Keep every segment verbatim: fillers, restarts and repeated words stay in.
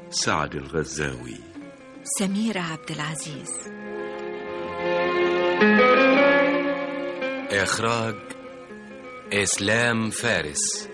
سعد الغزاوي. سميرة عبد العزيز. إخراج إسلام فارس.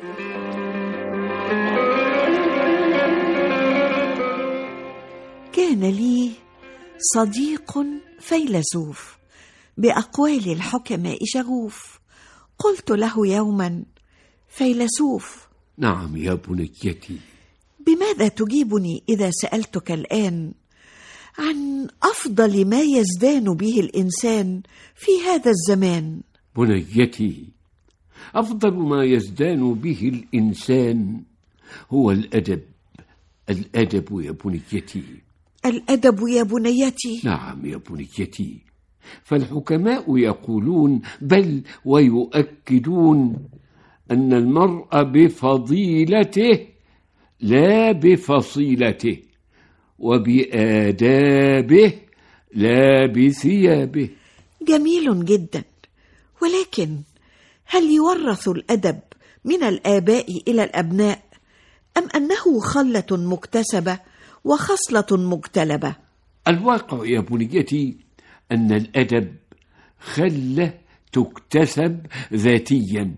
كان لي صديق فيلسوف بأقوال الحكماء شغوف. قلت له يوما: فيلسوف. نعم يا بنيتي. بماذا تجيبني إذا سألتك الآن عن أفضل ما يزدان به الإنسان في هذا الزمان؟ بنيتي، أفضل ما يزدان به الإنسان هو الأدب. الأدب يا بنيتي. الأدب يا بنيتي. نعم يا بنيتي، فالحكماء يقولون بل ويؤكدون أن المرء بفضيلته لا بفصيلته، وبآدابه لا بثيابه. جميل جدا، ولكن هل يورث الأدب من الآباء إلى الأبناء، أم أنه خلة مكتسبة وخصلة مجتلبة؟ الواقع يا بنيتي أن الأدب خلة تكتسب ذاتيا،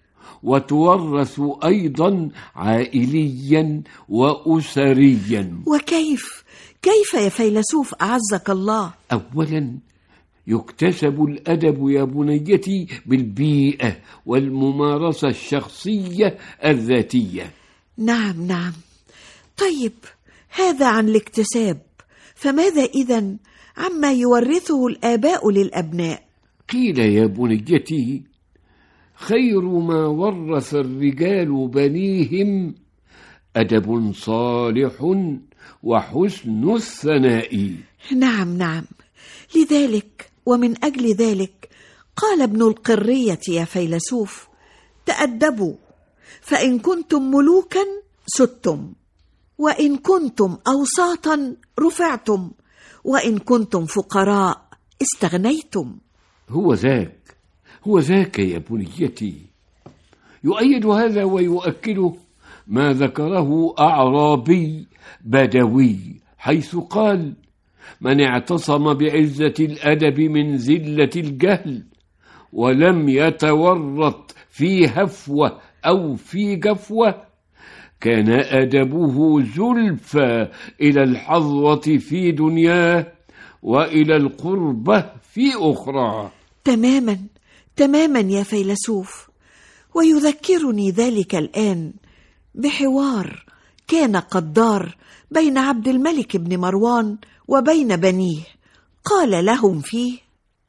وتورث أيضا عائليا وأسريا. وكيف؟ كيف يا فيلسوف أعزك الله؟ أولا يكتسب الأدب يا بنيتي بالبيئة والممارسة الشخصية الذاتية. نعم نعم. طيب، هذا عن الاكتساب، فماذا إذن عما يورثه الآباء للأبناء؟ قيل يا بنيتي: خير ما ورث الرجال بنيهم أدب صالح وحسن الثناء. نعم نعم. لذلك ومن أجل ذلك قال ابن القرية يا فيلسوف: تأدبوا، فإن كنتم ملوكا ستم، وإن كنتم أوساطا رفعتم، وإن كنتم فقراء استغنيتم. هو ذاك هو ذاك يا بنيتي. يؤيد هذا ويؤكده ما ذكره أعرابي بدوي، حيث قال: من اعتصم بعزة الأدب من زلة الجهل، ولم يتورط في هفوة أو في جفوة، كان أدبه زلفى إلى الحظوة في دنياه وإلى القربة في أخرى. تماما تماما يا فيلسوف. ويذكرني ذلك الآن بحوار كان قد دار بين عبد الملك بن مروان وبين بنيه. قال لهم فيه: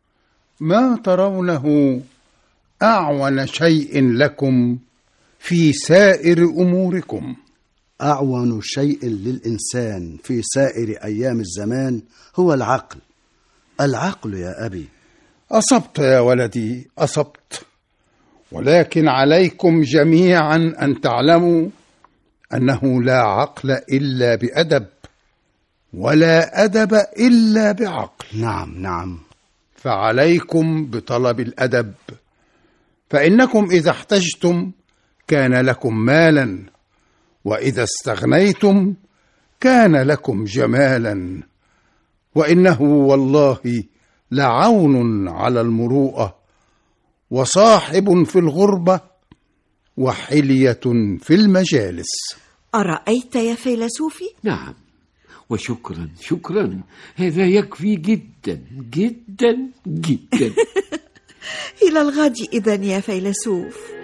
ما ترونه أعون شيء لكم في سائر أموركم؟ أعون شيء للإنسان في سائر أيام الزمان هو العقل. العقل يا أبي. أصبت يا ولدي، أصبت، ولكن عليكم جميعا أن تعلموا أنه لا عقل إلا بأدب، ولا أدب إلا بعقل. نعم نعم. فعليكم بطلب الأدب، فإنكم إذا احتجتم كان لكم مالا، وإذا استغنيتم كان لكم جمالا، وإنه والله لعون على المروءة، وصاحب في الغربة، وحلية في المجالس. أرأيت يا فيلسوفي؟ نعم، وشكرا شكرا، هذا يكفي جدا جدا جدا. إلى الغد إذن يا فيلسوف.